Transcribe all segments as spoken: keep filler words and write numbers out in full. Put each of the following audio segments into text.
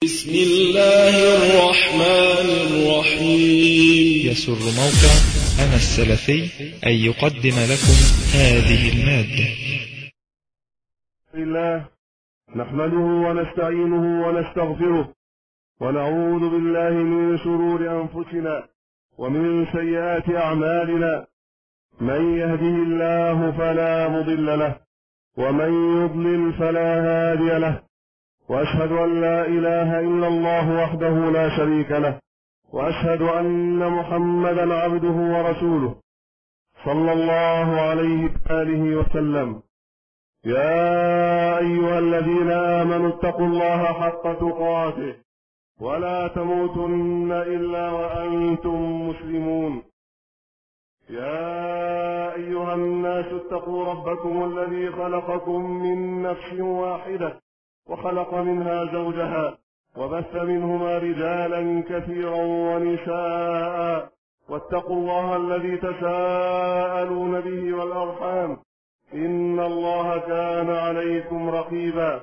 بسم الله الرحمن الرحيم. يسر موقع أنا السلفي أن يقدم لكم هذه المادة. بسم الله نحمده ونستعينه ونستغفره ونعوذ بالله من شرور أنفسنا ومن سيئات أعمالنا، من يهده الله فلا مضل له ومن يضلل فلا هادي له، وأشهد أن لا إله إلا الله وحده لا شريك له، وأشهد أن محمدا عبده ورسوله صلى الله عليه وآله وسلم. يا أيها الذين آمنوا اتقوا الله حق تقاته ولا تموتن إلا وأنتم مسلمون. يا أيها الناس اتقوا ربكم الذي خلقكم من نفس واحدة وخلق منها زوجها وبث منهما رجالا كثيرا ونساء، واتقوا الله الذي تساءلون به والأرحام إن الله كان عليكم رقيبا.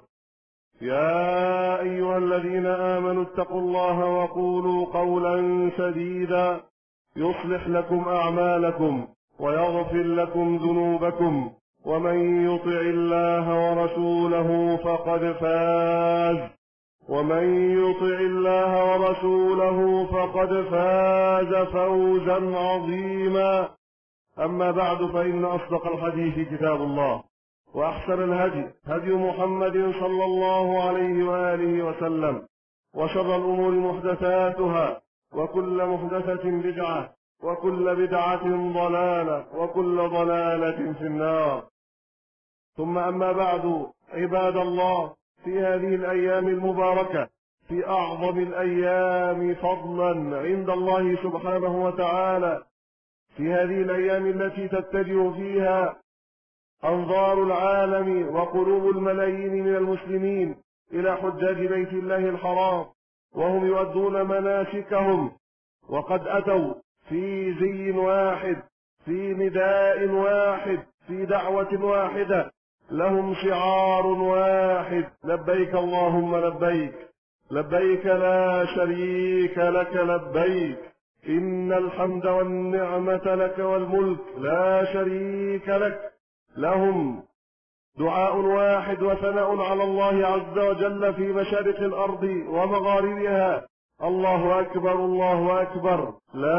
يا أيها الذين آمنوا اتقوا الله وقولوا قولا سديدا يصلح لكم أعمالكم ويغفر لكم ذنوبكم، ومن يطع الله ورسوله فقد فاز ومن يطع الله ورسوله فقد فاز فوزا عظيما. أما بعد، فإن أصدق الحديث كتاب الله، وأحسن الهدي هدي محمد صلى الله عليه وآله وسلم، وشر الأمور محدثاتها، وكل محدثة بدعة، وكل بدعة ضلالة، وكل ضلالة في النار. ثم أما بعد، عباد الله، في هذه الأيام المباركة، في أعظم الأيام فضلا عند الله سبحانه وتعالى، في هذه الأيام التي تتجه فيها أنظار العالم وقلوب الملايين من المسلمين إلى حجاج بيت الله الحرام، وهم يؤدون مناسكهم وقد أتوا في زي واحد، في نداء واحد، في دعوة واحدة، لهم شعار واحد: لبيك اللهم لبيك، لبيك لا شريك لك لبيك، إن الحمد والنعمة لك والملك لا شريك لك. لهم دعاء واحد وثناء على الله عز وجل في مشارق الأرض ومغاربها: الله أكبر، الله أكبر،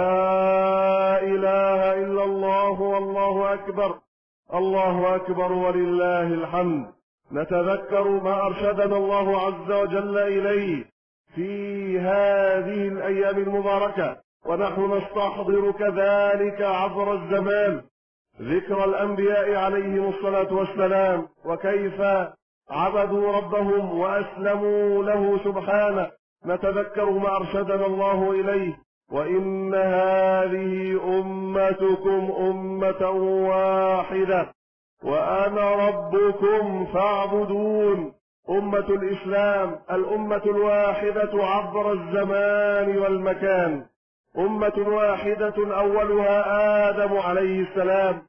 لا إله إلا الله، والله أكبر، الله أكبر ولله الحمد. نتذكر ما أرشدنا الله عز وجل إليه في هذه الأيام المباركة، ونحن نستحضر كذلك عبر الزمان ذكر الأنبياء عليهم الصلاة والسلام، وكيف عبدوا ربهم وأسلموا له سبحانه. نتذكر ما أرشدنا الله إليه: وإن هذه أمتكم أمة واحدة وأنا ربكم فاعبدون. أمة الإسلام، الأمة الواحدة عبر الزمان والمكان، أمة واحدة أولها آدم عليه السلام،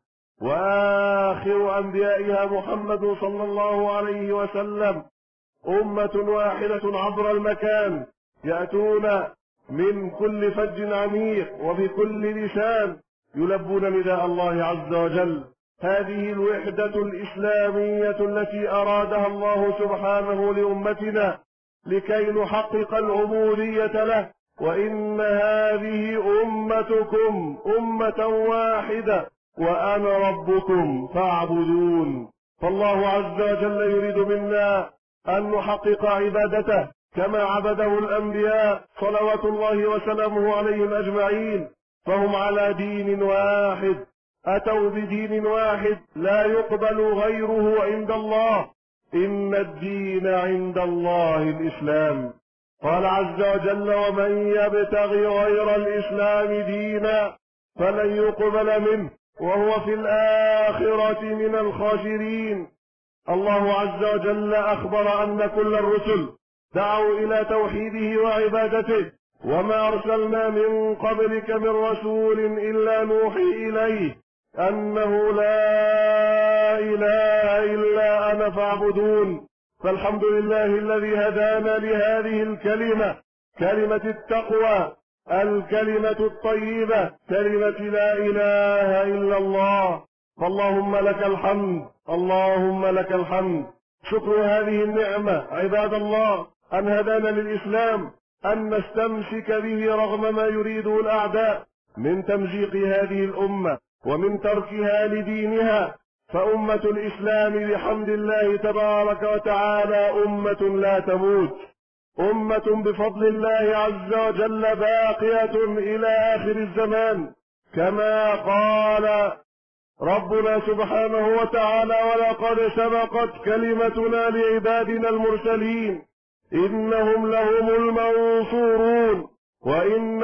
وآخر أنبيائها محمد صلى الله عليه وسلم. أمة واحدة عبر المكان، يأتون من كل فج عميق وبكل لسان يلبون نداء الله عز وجل. هذه الوحدة الإسلامية التي أرادها الله سبحانه لأمتنا لكي نحقق العبودية له. وإن هذه أمتكم أمة واحدة وأنا ربكم فاعبدون. فالله عز وجل يريد منا أن نحقق عبادته كما عبده الأنبياء صلوات الله وسلامه عليهم أجمعين، فهم على دين واحد، أتوا بدين واحد لا يقبل غيره عند الله. إن الدين عند الله الإسلام. قال عز وجل: ومن يبتغي غير الإسلام دينا فلن يقبل منه وهو في الآخرة من الخاسرين. الله عز وجل أخبر أن كل الرسل دعوا إلى توحيده وعبادته، وما أرسلنا من قبلك من رسول إلا نوحي إليه أنه لا إله إلا أنا فاعبدون. فالحمد لله الذي هدانا لهذه الكلمة، كلمة التقوى، الكلمة الطيبة، كلمة لا إله إلا الله. فاللهم لك الحمد، اللهم لك الحمد. شكر هذه النعمة عباد الله أن هدانا للإسلام، أن نستمسك به رغم ما يريده الأعداء من تمزيق هذه الأمة ومن تركها لدينها. فأمة الإسلام بحمد الله تبارك وتعالى أمة لا تموت، أمة بفضل الله عز وجل باقية إلى آخر الزمان، كما قال ربنا سبحانه وتعالى: ولقد سبقت كلمتنا لعبادنا المرسلين إنهم لهم المنصورون وإن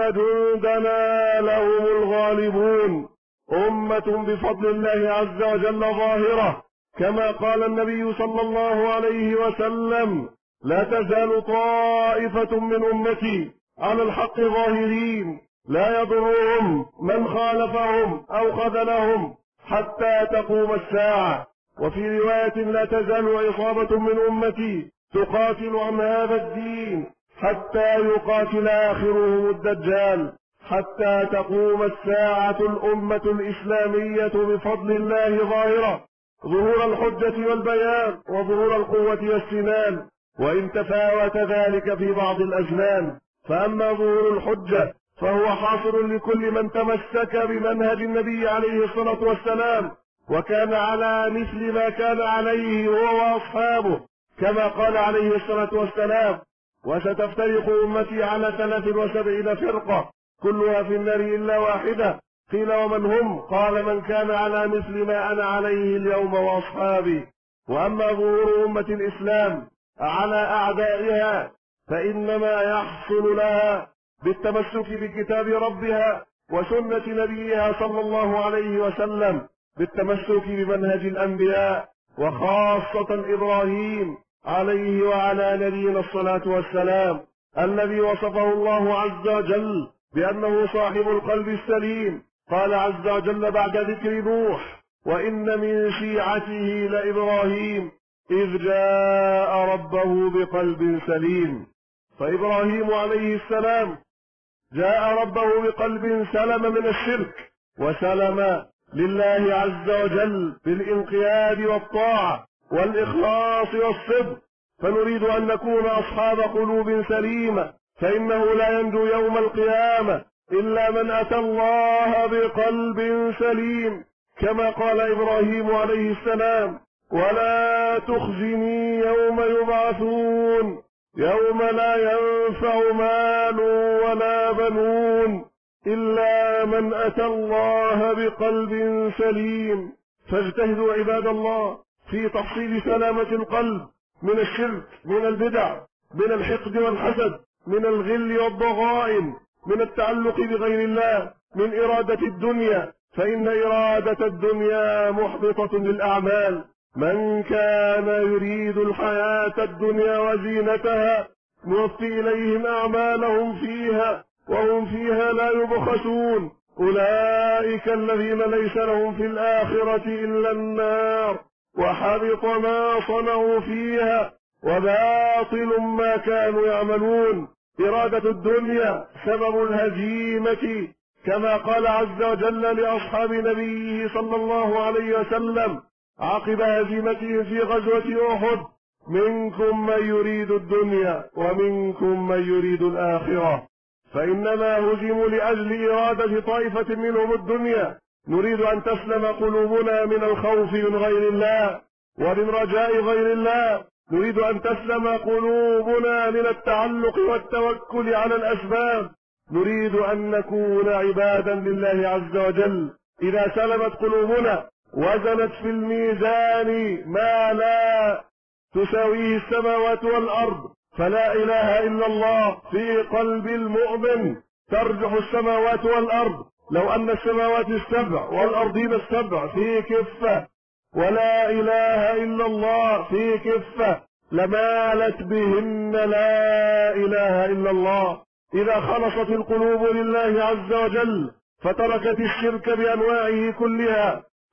جندنا لهم الغالبون. أمة بفضل الله عز وجل ظاهرة، كما قال النبي صلى الله عليه وسلم: لا تزال طائفة من أمتي على الحق ظاهرين لا يضرهم من خالفهم أو خذلهم حتى تقوم الساعة. وفي رواية: لا تزال عصابة من أمتي تقاتل عن هذا الدين حتى يقاتل آخرهم الدجال. حتى تقوم الساعة الأمة الإسلامية بفضل الله ظاهرة، ظهور الحجة والبيان وظهور القوة والسنان، وإن تفاوت ذلك في بعض الأزمان. فأما ظهور الحجة فهو حاصل لكل من تمسك بمنهج النبي عليه الصلاة والسلام وكان على مثل ما كان عليه هو وأصحابه، كما قال عليه الصلاة والسلام: وستفترق أمتي على ثلاث وسبعين فرقة كلها في النار إلا واحدة. قيل: ومن هم؟ قال: من كان على مثل ما أنا عليه اليوم وأصحابي. وأما ظهور أمة الإسلام على أعدائها فإنما يحصل لها بالتمسك بكتاب ربها وسنة نبيها صلى الله عليه وسلم، بالتمسك بمنهج الأنبياء وخاصة إبراهيم عليه وعلى نبينا الصلاة والسلام، الذي وصفه الله عز وجل بأنه صاحب القلب السليم. قال عز وجل بعد ذكر نوح: وإن من شيعته لإبراهيم إذ جاء ربه بقلب سليم. فإبراهيم عليه السلام جاء ربه بقلب سلم من الشرك وسلم لله عز وجل بالانقياد والطاعة والإخلاص والصدق. فنريد أن نكون أصحاب قلوب سليمة، فإنه لا ينجو يوم القيامة إلا من أتى الله بقلب سليم، كما قال إبراهيم عليه السلام: ولا تخزني يوم يبعثون يوم لا ينفع مال ولا بنون إلا من أتى الله بقلب سليم. فاجتهدوا عباد الله في تحصيل سلامة القلب من الشرك، من البدع، من الحقد والحسد، من الغل والضغائن، من التعلق بغير الله، من إرادة الدنيا، فإن إرادة الدنيا محبطة للأعمال. من كان يريد الحياة الدنيا وزينتها نوفي إليهم أعمالهم فيها وهم فيها لا يبخسون. أولئك الذين ليس لهم في الآخرة إلا النار وحبط ما صنعوا فيها وباطل ما كانوا يعملون. إرادة الدنيا سبب الهزيمة، كما قال عز وجل لأصحاب نبيه صلى الله عليه وسلم عقب هزيمتهم في غزوة أحد: منكم من يريد الدنيا ومنكم من يريد الآخرة. فإنما هزموا لأجل إرادة طائفة منهم الدنيا. نريد أن تسلم قلوبنا من الخوف من غير الله ومن رجاء غير الله. نريد أن تسلم قلوبنا من التعلق والتوكل على الأسباب. نريد أن نكون عبادا لله عز وجل. إذا سلمت قلوبنا وزنت في الميزان ما لا تساويه السماوات والأرض، فلا إله إلا الله في قلب المؤمن ترجح السماوات والأرض. لو أن السماوات السبع والأرضين السبع في كفة ولا إله إلا الله في كفة لمالت بهن لا إله إلا الله. إذا خلصت القلوب لله عز وجل فتركت الشرك بأنواعه كلها،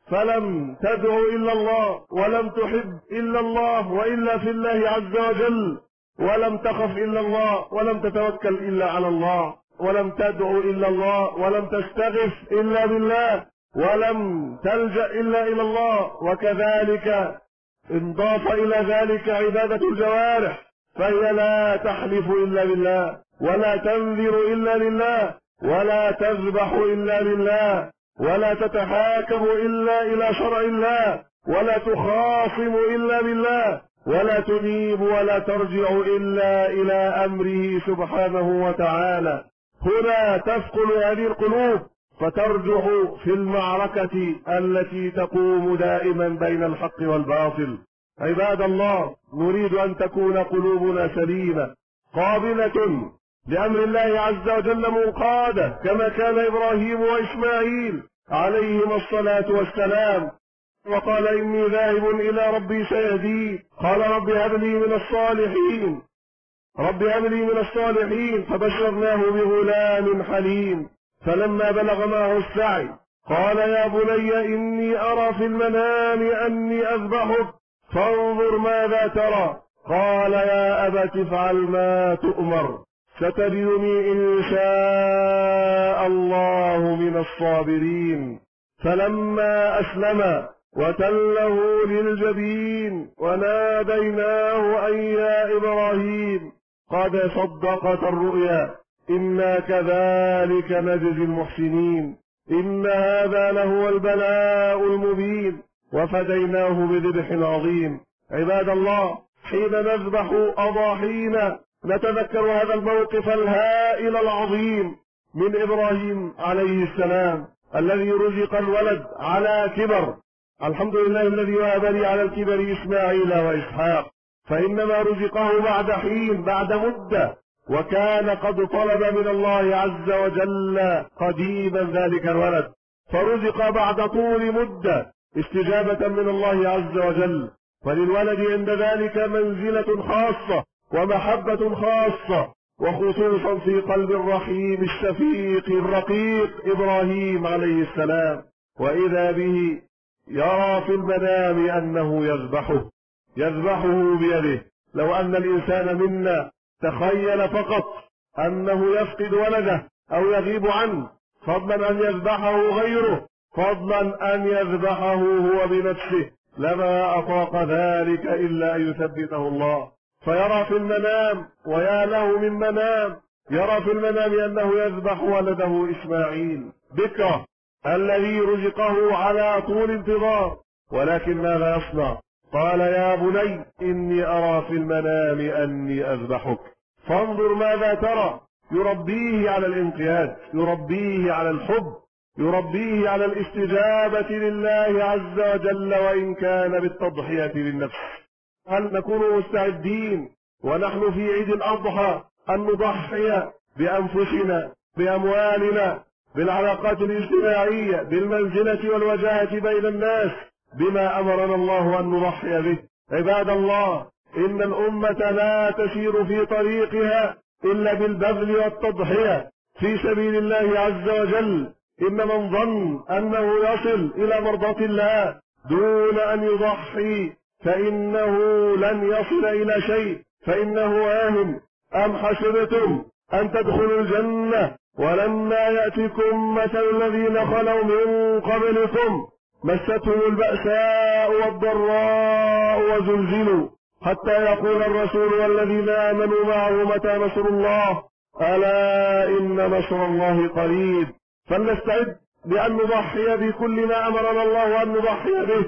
فلم تدع إلا الله، ولم تحب إلا الله وإلا في الله عز وجل، ولم تخف إلا الله، ولم تتوكل إلا على الله، ولم تدع إلا الله، ولم تستغف إلا بالله، ولم تلجأ إلا إلى الله. وكذلك انضاف إلى ذلك عبادة الجوارح، فهي لا تحلف إلا بالله، ولا تنذر إلا لله، ولا تذبح إلا لله، ولا تتحاكم إلا إلى شرع الله، ولا تخاصم إلا بالله، ولا تنيب ولا ترجع إلا إلى أمره سبحانه وتعالى. هنا تثقل هذه القلوب فترجح في المعركة التي تقوم دائما بين الحق والباطل. عباد الله، نريد أن تكون قلوبنا سليمة قابلة لأمر الله عز وجل منقادة كما كان إبراهيم وإسماعيل عليهما الصلاة والسلام. وقال إني ذاهب إلى ربي سيهدين، قال رب هب لي من الصالحين، رب هب لي من الصالحين، فبشرناه بغلام حليم. فلما بلغ معه السعي قال يا بني إني أرى في المنام أني أذبحك فانظر ماذا ترى، قال يا أبت افعل ما تؤمر ستجدني إن شاء الله من الصابرين. فلما أسلم وتله للجبين وناديناه أن يا إبراهيم قد صدقت الرؤيا إنا كذلك نجزي المحسنين إن هذا لهو البلاء المبين وفديناه بذبح عظيم. عباد الله، حين نذبح أضاحينا نتذكر هذا الموقف الهائل العظيم من إبراهيم عليه السلام الذي رزق الولد على كبر. الحمد لله الذي وهب لي على الكبر إسماعيل وإسحاق، فإنما رزقه بعد حين، بعد مدة، وكان قد طلب من الله عز وجل قديما ذلك الولد، فرزق بعد طول مدة استجابة من الله عز وجل. وللولد عند ذلك منزلة خاصة ومحبة خاصة، وخصوصا في قلب الرحيم الشفيق الرقيق إبراهيم عليه السلام. وإذا به يرى في المنام أنه يذبحه يذبحه بيده. لو أن الإنسان منا تخيل فقط أنه يفقد ولده أو يغيب عنه، فضلا أن يذبحه غيره، فضلا أن يذبحه هو بنفسه، لما أطاق ذلك إلا أن يثبته الله. فيرى في المنام، ويا له من منام، يرى في المنام أنه يذبح ولده إسماعيل بكرة الذي رزقه على طول انتظار. ولكن ماذا يصنع؟ قال يا بني إني أرى في المنام أني أذبحك فانظر ماذا ترى. يربيه على الانقياد، يربيه على الحب، يربيه على الاستجابة لله عز وجل وإن كان بالتضحية للنفس. هل نكون مستعدين ونحن في عيد الأضحى أن نضحي بأنفسنا، بأموالنا، بالعلاقات الاجتماعية، بالمنزلة والوجاهة بين الناس، بما أمرنا الله أن نضحي به؟ عباد الله، إن الأمة لا تسير في طريقها إلا بالبذل والتضحية في سبيل الله عز وجل. إن من ظن أنه يصل إلى مرضاة الله دون أن يضحي فإنه لن يصل إلى شيء، فإنه واهم. أم حسبتم أن تدخلوا الجنة ولما يأتكم مثل الذين خلوا من قبلكم مستهم البأساء والضراء وزلزلوا حتى يقول الرسول والذين آمنوا معه متى نصر الله ألا إن نصر الله قريب. فلنستعد بأن نضحي بكل ما أمرنا الله أن نضحي به،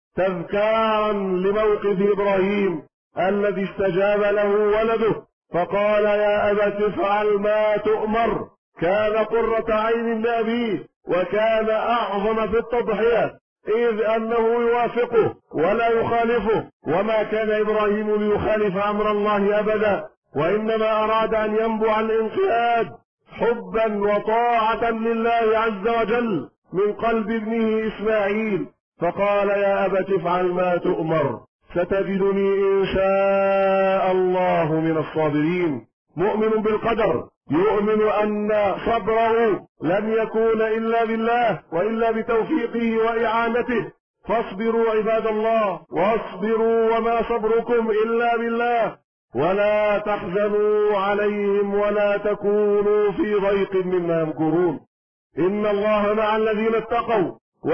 تذكارا لموقف إبراهيم الذي استجاب له ولده فقال يا أبت افعل ما تؤمر. كان قرة عين لأبيه، وكان أعظم في التضحية إذ أنه يوافقه ولا يخالفه، وما كان إبراهيم ليخالف أمر الله أبدا، وإنما أراد أن ينبع الانقياد حبا وطاعة لله عز وجل من قلب ابنه إسماعيل. فقال يا أبت افعل ما تؤمر ستجدني إن شاء الله من الصابرين. مؤمن بالقدر، يؤمن أن صبره لن يكون إلا بالله وإلا بتوفيقه وإعانته. فاصبروا عباد الله، واصبروا وما صبركم إلا بالله، ولا تحزنوا عليهم ولا تكونوا في ضيق مما يمكرون. إن الله مع الذين اتقوا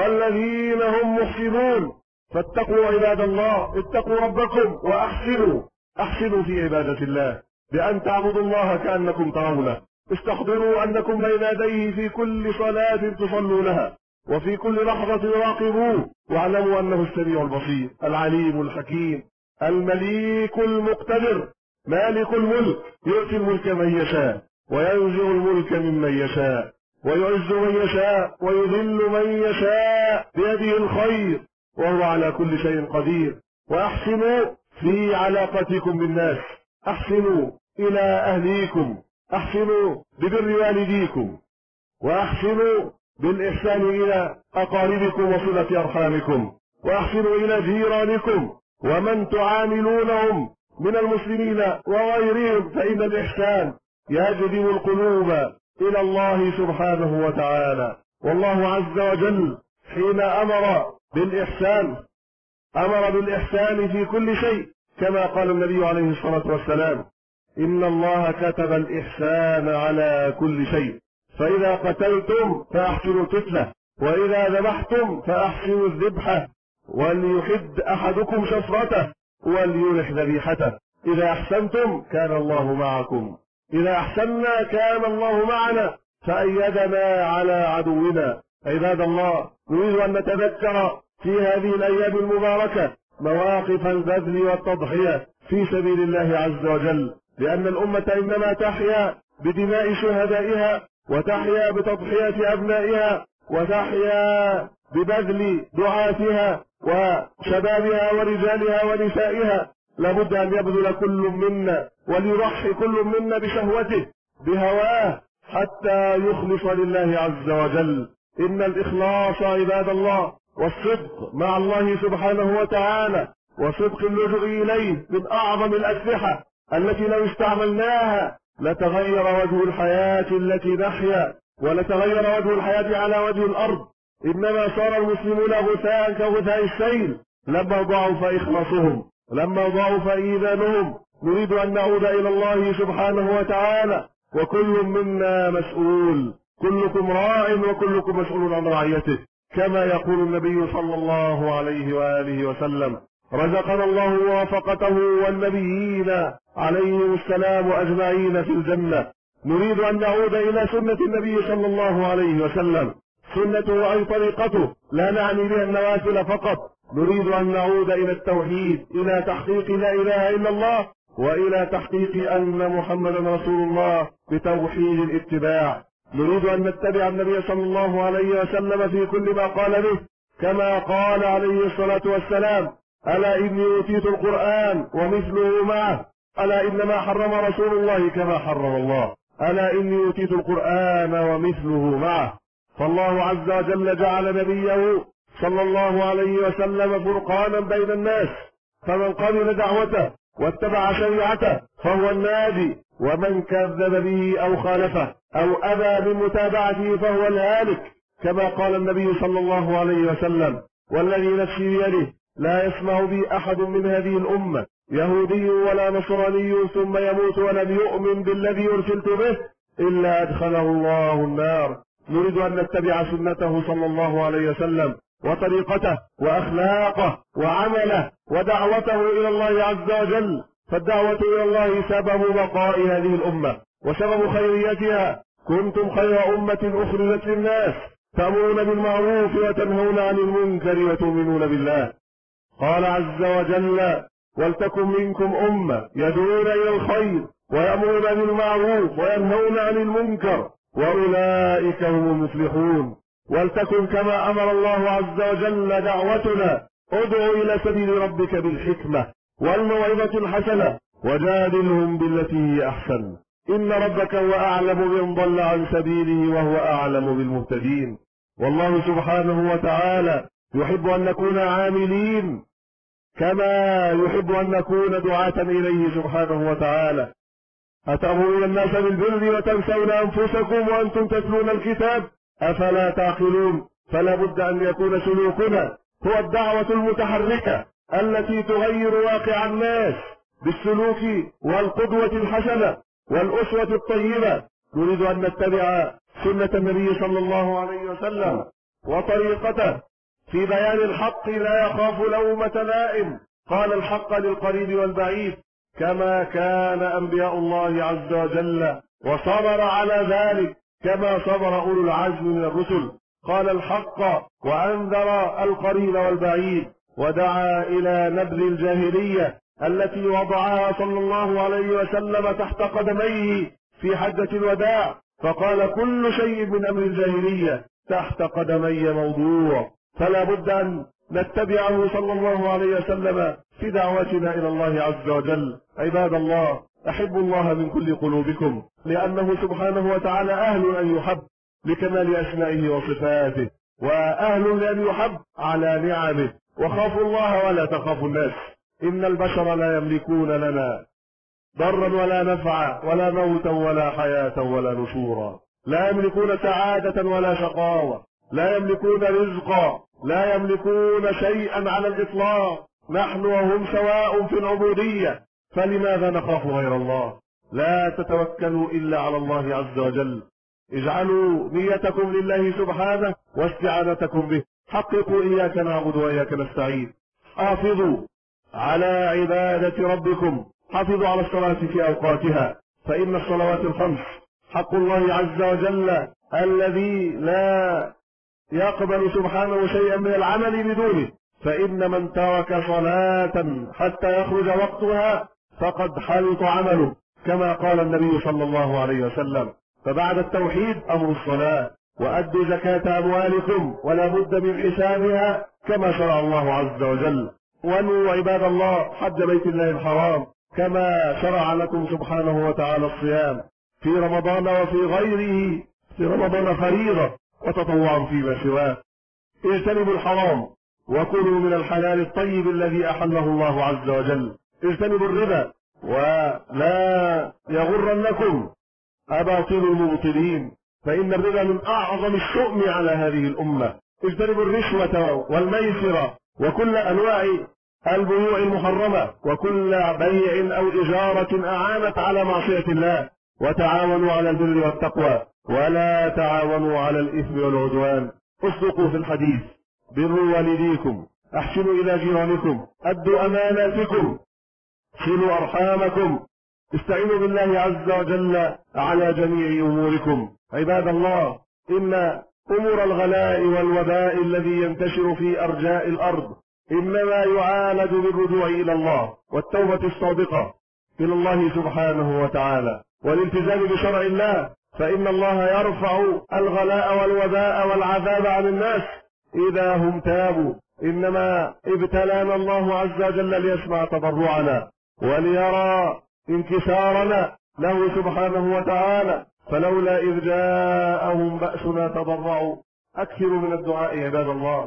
والذين هم محسنون. فاتقوا عباد الله، اتقوا ربكم وأحسنوا، أحسنوا في عبادة الله بأن تعبدوا الله كأنكم ترونه. استحضروا أنكم بين يديه في كل صلاة تصلونها، وفي كل لحظة راقبوه، واعلموا أنه السميع البصير العليم الحكيم المليك المقتدر مالك الملك، يؤتي الملك من يشاء وينزع الملك ممن يشاء ويعز من يشاء ويذل من يشاء، بيده الخير وهو على كل شيء قدير. وأحسنوا في علاقتكم بالناس، أحسنوا إلى أهليكم، أحسنوا ببر والديكم، وأحسنوا بالإحسان إلى أقاربكم وصلة أرحامكم، وأحسنوا إلى جيرانكم ومن تعاملونهم من المسلمين وغيرهم، فإن الإحسان يجذب القلوب إلى الله سبحانه وتعالى. والله عز وجل حين أمر بالإحسان أمر بالإحسان في كل شيء، كما قال النبي عليه الصلاة والسلام: إن الله كتب الإحسان على كل شيء، فإذا قتلتم فأحسنوا القتلة، وإذا ذبحتم فأحسنوا الذبحة، وليحد أحدكم شفرته وليرح ذبيحته. إذا أحسنتم كان الله معكم، إذا أحسنا كان الله معنا فأيدنا على عدونا. عباد الله، نريد أن نتذكر في هذه الأيام المباركة مواقف البذل والتضحية في سبيل الله عز وجل، لأن الأمة إنما تحيا بدماء شهدائها، وتحيا بتضحية أبنائها، وتحيا ببذل دعاتها وشبابها ورجالها ونسائها. لابد أن يبذل كل منا وليضحي كل منا بشهوته بهواه حتى يخلص لله عز وجل. إن الإخلاص عباد الله والصدق مع الله سبحانه وتعالى وصدق اللجوء إليه من أعظم الأسلحة التي لو استعملناها لتغير وجه الحياة التي نحيا، ولتغير وجه الحياة على وجه الأرض. إنما صار المسلمون غثاء كغثاء السيل لما ضعف إخلاصهم، لما ضعف إيمانهم. نريد أن نعود إلى الله سبحانه وتعالى، وكل منا مسؤول، كلكم راع وكلكم مسؤول عن رعيته، كما يقول النبي صلى الله عليه وآله وسلم: رزقنا الله موافقته والنبيين عليهم السلام أجمعين في الجنة. نريد أن نعود إلى سنة النبي صلى الله عليه وسلم، سنته أي طريقته، لا نعني بها النوافل فقط. نريد أن نعود إلى التوحيد، إلى تحقيق لا إله إلا الله، وإلى تحقيق أن محمدا رسول الله بتوحيد الاتباع. نريد أن نتبع النبي صلى الله عليه وسلم في كل ما قال به، كما قال عليه الصلاة والسلام: ألا إني أوتيت القرآن ومثله معه، ألا إنما حرم رسول الله كما حرم الله، ألا إني أوتيت القرآن ومثله معه. فالله عز وجل جعل نبيه صلى الله عليه وسلم فرقانا بين الناس، فمن قبل دعوته واتبع شريعته فهو الناجي، ومن كذب به أو خالفه أو أبى من متابعته فهو الهالك، كما قال النبي صلى الله عليه وسلم: والذي نفسي بيده لا يسمع بي أحد من هذه الأمة يهودي ولا نصراني ثم يموت ولم يؤمن بالذي أرسلت به إلا أدخله الله النار. نريد أن نتبع سنته صلى الله عليه وسلم وطريقته وأخلاقه وعمله ودعوته إلى الله عز وجل، فالدعوة إلى الله سبب بقاء هذه الأمة وسبب خيريتها. كنتم خير أمة أخرجت للناس تأمرون بالمعروف وتنهون عن المنكر وتؤمنون بالله. قال عز وجل: ولتكن منكم أمة يدعون إلى الخير ويأمرون بالمعروف وينهون عن المنكر وأولئك هم المفلحون. ولتكن كما أمر الله عز وجل دعوتنا: ادعو إلى سبيل ربك بالحكمة والموعظة الحسنة وجادلهم بالتي هي أحسن، إن ربك هو أعلم بمن ضل عن سبيله وهو أعلم بالمهتدين. والله سبحانه وتعالى يحب أن نكون عاملين كما يحب أن نكون دعاة إليه سبحانه وتعالى. أتأمرون الناس بالبر وتنسون أنفسكم وأنتم تتلون الكتاب أفلا تعقلون؟ فلا بد أن يكون سلوكنا هو الدعوة المتحركة التي تغير واقع الناس بالسلوك والقدوة الحسنة والأسوة الطيبة. نريد أن نتبع سنة النبي صلى الله عليه وسلم وطريقته في بيان الحق لا يخاف لومة لائم، قال الحق للقريب والبعيد كما كان أنبياء الله عز وجل، وصبر على ذلك كما صبر أولو العزم من الرسل. قال الحق وأنذر القريب والبعيد، ودعا إلى نبذ الجاهلية التي وضعها صلى الله عليه وسلم تحت قدميه في حجة الوداع، فقال كل شيء من أمر الجاهلية تحت قدمي موضوع. فلا بد أن نتبعه صلى الله عليه وسلم في دعوتنا إلى الله عز وجل. عباد الله، أحبوا الله من كل قلوبكم، لأنه سبحانه وتعالى أهل أن يحب لكمال أسمائه وصفاته، وأهل لأن يحب على نعمه. وخافوا الله ولا تخافوا الناس، إن البشر لا يملكون لنا ضرا ولا نفعا ولا موتا ولا حياة ولا نشورا، لا يملكون سعادة ولا شقاوة، لا يملكون رزقا، لا يملكون شيئا على الإطلاق. نحن وهم سواء في العبودية، فلماذا نخاف غير الله؟ لا تتوكلوا إلا على الله عز وجل. اجعلوا نيتكم لله سبحانه واستعانتكم به، حققوا إياك نعبد وإياك نستعين. حافظوا على عبادة ربكم، حافظوا على الصلاة في أوقاتها، فإن الصلوات الخمس حق الله عز وجل الذي لا يقبل سبحانه شيئا من العمل بدونه، فإن من ترك صلاة حتى يخرج وقتها فقد حلط عمله، كما قال النبي صلى الله عليه وسلم. فبعد التوحيد أمر الصلاة، وأدوا زكاة أموالكم ولا بد من حسابها كما شرع الله عز وجل. وانووا عباد الله حج بيت الله الحرام كما شرع لكم سبحانه وتعالى الصيام في رمضان وفي غيره، في رمضان فريضة وتطوعا فيما سواه. اجتنبوا الحرام وكلوا من الحلال الطيب الذي أحله الله عز وجل. اجتنبوا الربا ولا يغرنكم أباطيل المبطلين، فإن الربا من أعظم الشؤم على هذه الأمة. اجتنبوا الرشوة والميسر وكل أنواع البيوع المحرمة وكل بيع أو إجارة أعانت على معصية الله، وتعاونوا على البر والتقوى ولا تعاونوا على الإثم والعدوان. اصدقوا في الحديث، بروا والديكم، احسنوا إلى جيرانكم، أدوا أماناتكم، صلوا أرحامكم، استعينوا بالله عز وجل على جميع أموركم. عباد الله، إن أمور الغلاء والوباء الذي ينتشر في أرجاء الأرض إنما يعالج بالرجوع إلى الله والتوبة الصادقة إلى الله سبحانه وتعالى والالتزام بشرع الله، فإن الله يرفع الغلاء والوباء والعذاب عن الناس إذا هم تابوا. إنما ابتلانا الله عز وجل ليسمع تضرعنا وليرى انكسارنا له سبحانه وتعالى، فلولا إذ جاءهم بأسنا تضرعوا. أكثروا من الدعاء عباد الله،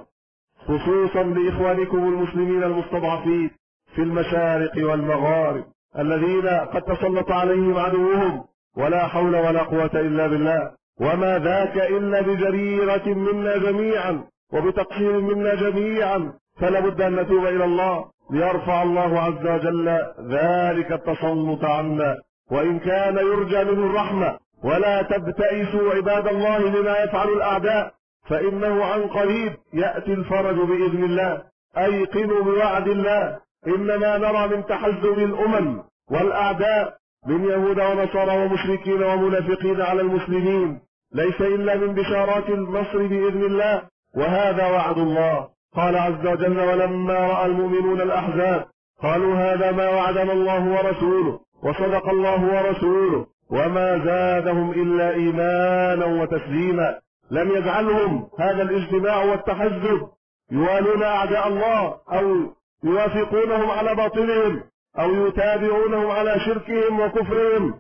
خصوصا لإخوانكم المسلمين المستضعفين في المشارق والمغارب الذين قد تسلط عليهم عدوهم، ولا حول ولا قوة إلا بالله، وما ذاك إلا بجريرة منا جميعا وبتقصير منا جميعا. فلا بد أن نتوب إلى الله ليرفع الله عز وجل ذلك التسلط عنا، وإن كان يرجى منه الرحمة. ولا تبتئسوا عباد الله لما يفعل الأعداء، فإنه عن قريب يأتي الفرج بإذن الله. أيقنوا بوعد الله. إنما نرى من تحزب الأمم والأعداء من يهود ونصارى ومشركين ومنافقين على المسلمين ليس إلا من بشارات النصر بإذن الله، وهذا وعد الله. قال عز وجل: ولما رأى المؤمنون الأحزاب قالوا هذا ما وعدنا الله ورسوله وصدق الله ورسوله وما زادهم إلا إيمانا وتسليما. لم يجعلهم هذا الاجتماع والتحزب يوالون أعداء الله أو يوافقونهم على باطلهم أو يتابعونهم على شركهم وكفرهم،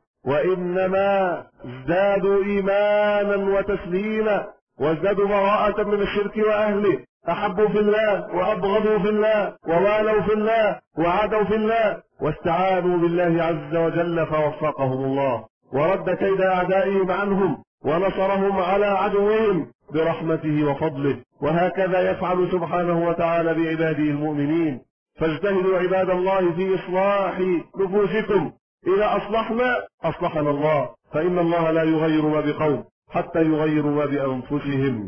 وإنما ازدادوا إيمانا وتسليما وازدادوا براءة من الشرك وأهله أحبوا في الله وأبغضوا في الله ووالوا في الله وعادوا في الله واستعانوا بالله عز وجل فوفقهم الله ورد كيد أعدائهم عنهم ونصرهم على عدوهم برحمته وفضله. وهكذا يفعل سبحانه وتعالى بعباده المؤمنين. فاجتهدوا عباد الله في إصلاح نفوسكم، إذا أصلحنا أصلحنا الله، فإن الله لا يغير ما بقوم حتى يغيروا ما بأنفسهم.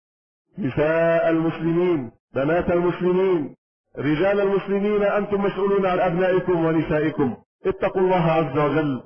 نساء المسلمين، بنات المسلمين، رجال المسلمين، أنتم مسؤولون عن أبنائكم ونسائكم. اتقوا الله عز وجل.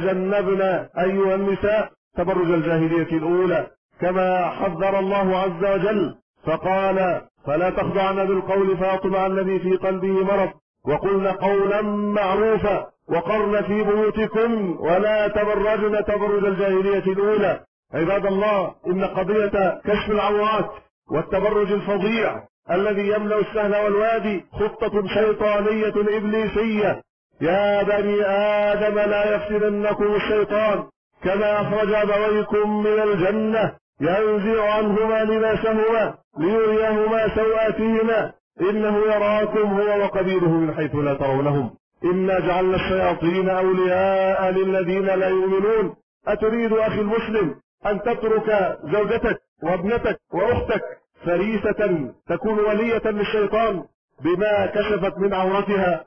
تجنبنا أيها النساء تبرج الجاهلية الأولى كما حذر الله عز وجل فقال: فلا تخضعن بالقول فيطمع الذي في قلبه مرض وقلن قولا معروفا وقرن في بيوتكن ولا تبرجن تبرج الجاهلية الأولى. عباد الله، إن قضية كشف العورات والتبرج الفظيع الذي يملأ السهل والوادي خطة شيطانية إبليسية. يا بني آدم لا يفتننكم الشيطان كما أخرج أبويكم من الجنة ينزع عنهما لباسهما ليريهما سوآتهما إنه يراكم هو وقبيله من حيث لا ترونهم إنا جعلنا الشياطين أولياء للذين لا يؤمنون. أتريد أخي المسلم أن تترك زوجتك وابنتك وأختك فريسة تكون ولية للشيطان بما كشفت من عورتها،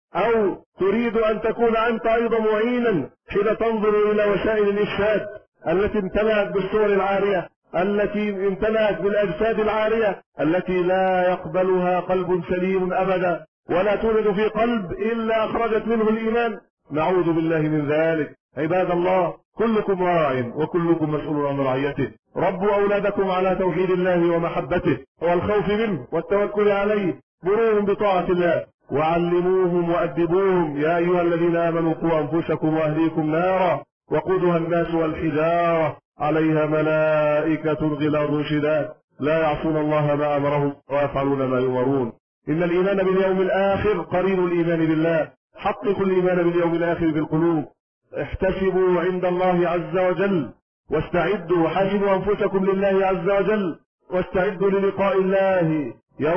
أو تريد أن تكون أنت أيضا معينا حين تنظر إلى وسائل الإفساد التي امتلأت بالصور العارية، التي امتلأت بالأجساد العارية التي لا يقبلها قلب سليم أبدا، ولا تولد في قلب إلا أخرجت منه الإيمان؟ نعوذ بالله من ذلك. عباد الله، كلكم راع وكلكم مسؤول عن رعيته. ربوا أولادكم على توحيد الله ومحبته والخوف منه والتوكل عليه. مروهم بطاعة الله وعلموهم وأدبوهم. يا أيها الذين آمنوا قوا أنفسكم وأهليكم نارا وقودها الناس والحجارة عليها ملائكة غلاظ شداد لا يعصون الله ما أمرهم ويفعلون ما يؤمرون. إن الإيمان باليوم الآخر قرين الإيمان بالله. حققوا الإيمان باليوم الآخر بالقلوب. احتسبوا عند الله عز وجل واستعدوا وحاسبوا أنفسكم لله عز وجل واستعدوا للقاء الله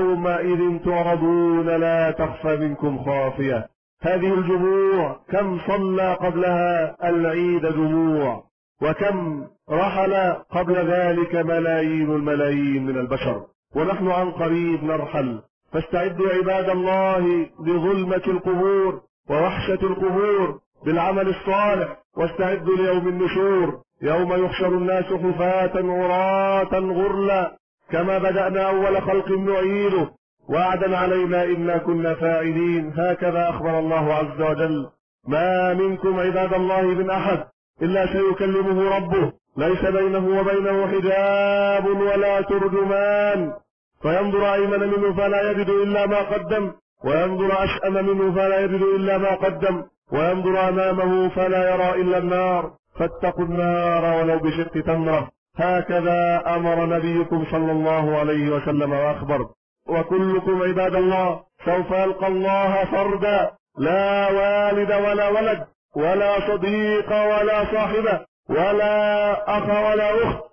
يومئذ تعرضون لا تخفى منكم خافية. هذه الجموع كم صلى قبلها العيد جموع، وكم رحل قبل ذلك ملايين الملايين من البشر، ونحن عن قريب نرحل. فاستعدوا عباد الله لظلمة القبور ووحشة القبور بالعمل الصالح، واستعدوا ليوم النشور يوم يحشر الناس حفاة عراة غرلا كما بدأنا أول خلق نعيده وعدا علينا إنا كنا فاعلين. هكذا أخبر الله عز وجل: ما منكم عباد الله من أحد إلا سيكلمه ربه ليس بينه وبينه حجاب ولا ترجمان، فينظر أيمن منه فلا يجد إلا ما قدم وينظر أشأم منه فلا يجد إلا ما قدم وينظر أمامه فلا يرى إلا النار، فاتقوا النار ولو بشق تمرة. هكذا أمر نبيكم صلى الله عليه وسلم وأخبر. وكلكم عباد الله سوف يلقى الله فردا، لا والد ولا ولد ولا صديق ولا صاحبة ولا أخ ولا أخت،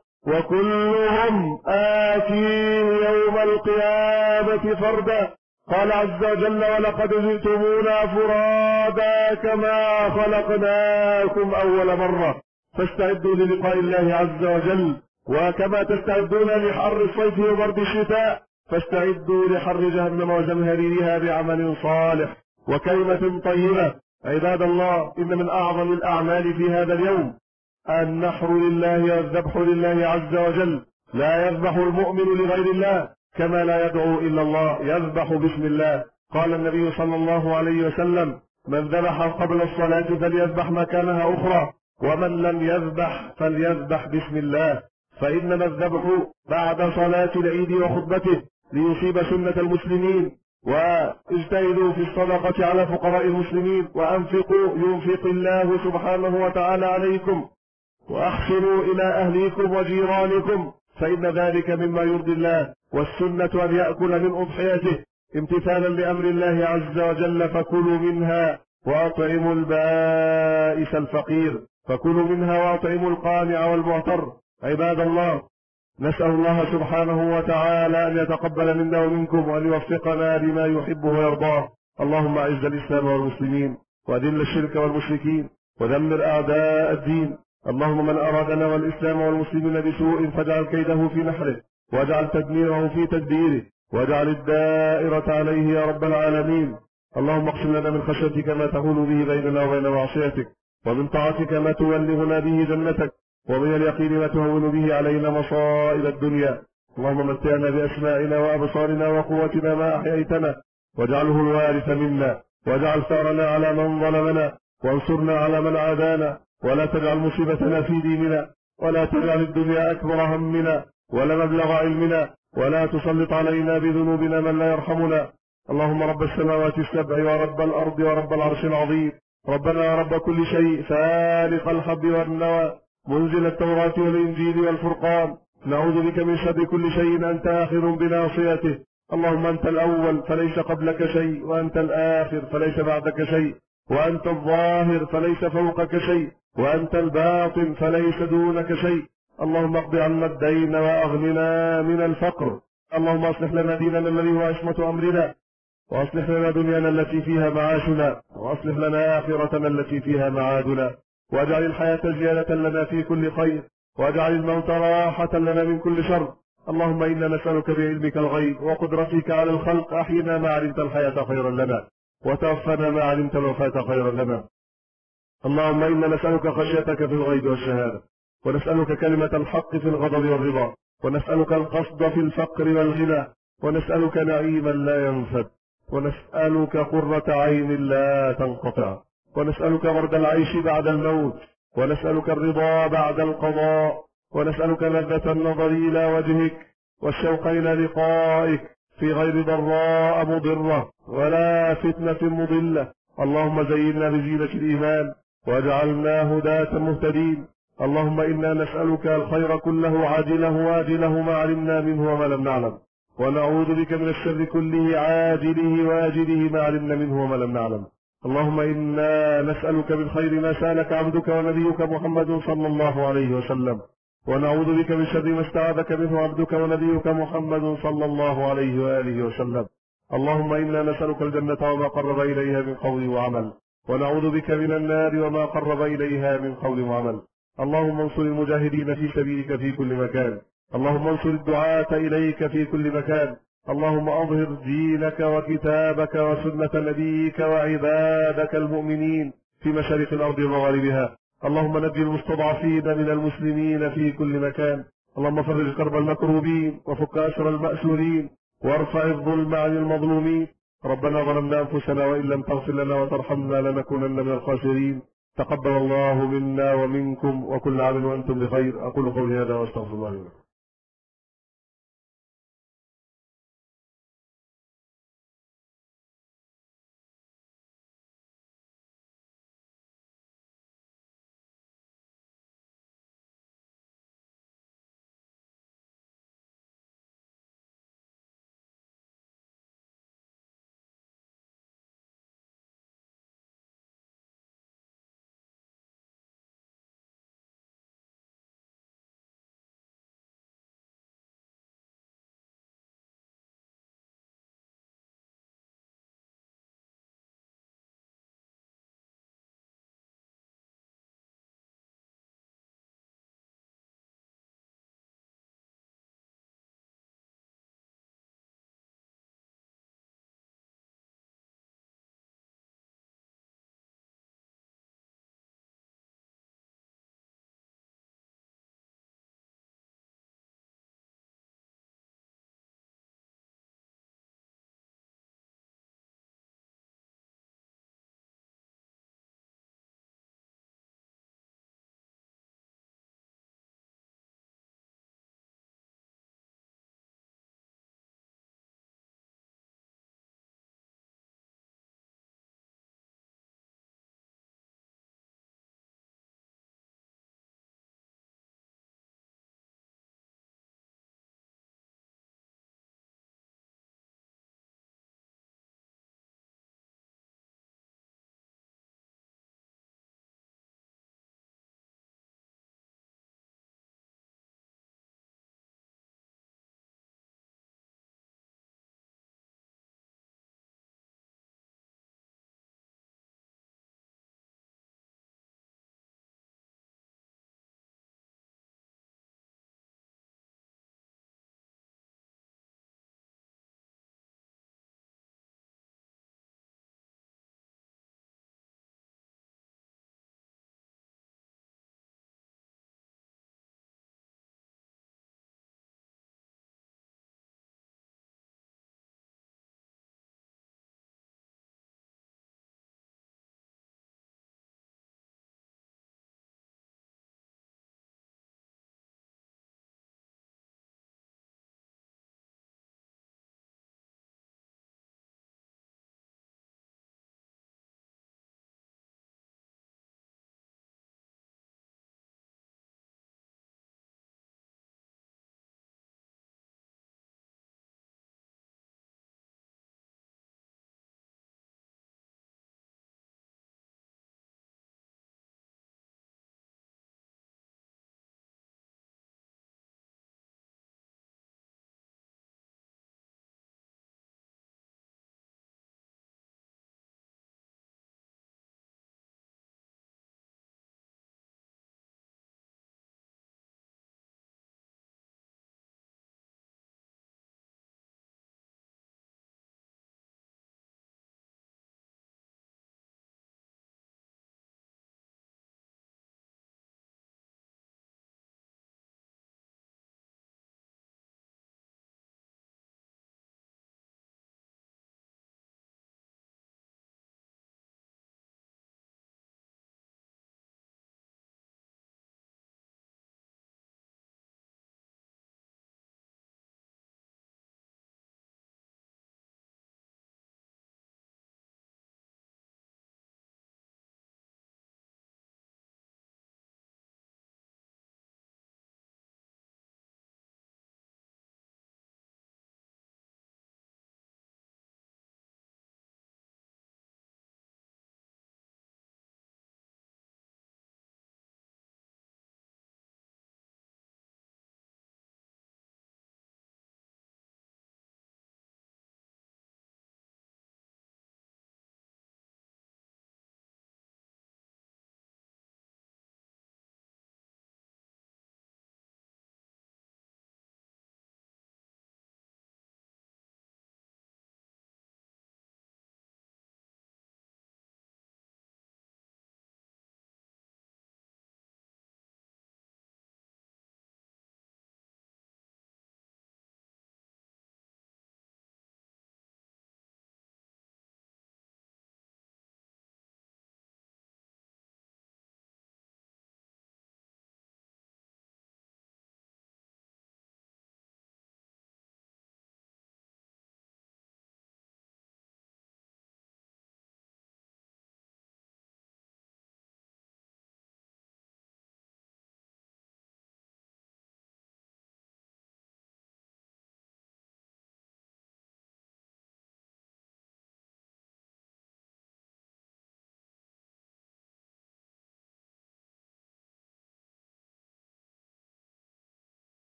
وكلهم آتيه يوم القيامة فردا. قال عز وجل: ولقد جئتمونا فرادا كما خلقناكم أول مرة. فاستعدوا للقاء الله عز وجل، وكما تستعدون لحر الصيف وبرد الشتاء فاستعدوا لحر جهنم وزمهريرها بعمل صالح وكلمة طيبة. عباد الله، إن من أعظم الأعمال في هذا اليوم النحر لله والذبح لله عز وجل. لا يذبح المؤمن لغير الله كما لا يدعو إلا الله، يذبح باسم الله. قال النبي صلى الله عليه وسلم: من ذبح قبل الصلاة فليذبح مكانها أخرى، ومن لم يذبح فليذبح باسم الله، فإنما الذبح بعد صلاة العيد وخطبته ليصيب سنة المسلمين. واجتهدوا في الصدقة على فقراء المسلمين، وأنفقوا ينفق الله سبحانه وتعالى عليكم، وأحسنوا إلى أهليكم وجيرانكم، فإن ذلك مما يرضي الله. والسنة أن يأكل من أضحيته امتثالا لأمر الله عز وجل: فكلوا منها وأطعموا البائس الفقير، فكلوا منها وأطعموا القانع والمعتر. عباد الله، نسأل الله سبحانه وتعالى أن يتقبل منا ومنكم وأن يوفقنا لما يحبه ويرضاه. اللهم أعز الإسلام والمسلمين وأذل الشرك والمشركين ودمر أعداء الدين. اللهم من أرادنا والإسلام والمسلمين بسوء فاجعل كيده في نحره واجعل تدميره في تدبيره واجعل الدائرة عليه يا رب العالمين. اللهم اقسم لنا من خشيتك ما تحول به بيننا وبين معصيتك، ومن طاعتك ما تبلغنا به جنتك، ومن اليقين ما تهون به علينا مصائب الدنيا. اللهم متعنا بأسمائنا وأبصارنا وقوتنا ما أحييتنا، واجعله الوارث منا، واجعل ثارنا على من ظلمنا، وانصرنا على من عادانا، ولا تجعل مصيبتنا في ديننا، ولا تجعل الدنيا أكبر همنا ولا مبلغ علمنا، ولا تسلط علينا بذنوبنا من لا يرحمنا. اللهم رب السماوات السبع ورب الأرض ورب العرش العظيم، ربنا يا رب كل شيء، فالق الحب والنوى، منزل التوراة والإنجيل والفرقان، نعوذ بك من شر كل شيء أنت آخذ بناصيته. اللهم أنت الأول فليس قبلك شيء، وأنت الآخر فليس بعدك شيء، وأنت الظاهر فليس فوقك شيء، وأنت الباطن فليس دونك شيء. اللهم اقض عنا الدين وأغننا من الفقر. اللهم أصلح لنا ديننا الذي هو عصمة أمرنا، وأصلح لنا دنيانا التي فيها معاشنا، وأصلح لنا آخرتنا التي فيها معادنا، واجعل الحياة زيادة لنا في كل خير، واجعل الموت راحة لنا من كل شر. اللهم إنا نسألك بعلمك الغيب وقدرتك على الخلق أحينا ما علمت الحياة خيرا لنا، وتوفنا ما علمت الوفاة خيرا لنا. اللهم إنا نسألك خشيتك في الغيب والشهادة، ونسألك كلمة الحق في الغضب والرضا، ونسألك القصد في الفقر والغنى، ونسألك نعيما لا ينفد، ونسألك قرة عين لا تنقطع، ونسألك برد العيش بعد الموت، ونسألك الرضا بعد القضاء، ونسألك لذة النظر إلى وجهك والشوق إلى لقائك في غير ضراء مضرة ولا فتنة مضلة. اللهم زينا بزينة الإيمان واجعلنا هداة مهتدين. اللهم إنا نسألك الخير كله عاجله وآجله ما علمنا منه وما لم نعلم، ونعوذ بك من الشر كله عاجله وآجله ما علمنا منه وما لم نعلم. اللهم إنا نسألك من خير ما سألك عبدك ونبيك محمد صلى الله عليه وسلم، ونعوذ بك من شر ما استعاذك منه عبدك ونبيك محمد صلى الله عليه وآله وسلم. اللهم إنا نسألك الجنة وما قرب إليها من قول وعمل، ونعوذ بك من النار وما قرب إليها من قول وعمل. اللهم انصر المجاهدين في سبيلك في كل مكان، اللهم انصر الدعاة إليك في كل مكان. اللهم أظهر دينك وكتابك وسنة نبيك وعبادك المؤمنين في مشارق الأرض ومغاربها. اللهم نجي المستضعفين من المسلمين في كل مكان. اللهم فرج كرب المكروبين وفك أسر المأسورين وارفع الظلم عن المظلومين. ربنا ظلمنا أنفسنا وإن لم تغفر لنا وترحمنا لنكونن من الخاسرين. تقبل الله منا ومنكم وكل عام وأنتم بخير. أقول قولي هذا واستغفر الله لكم.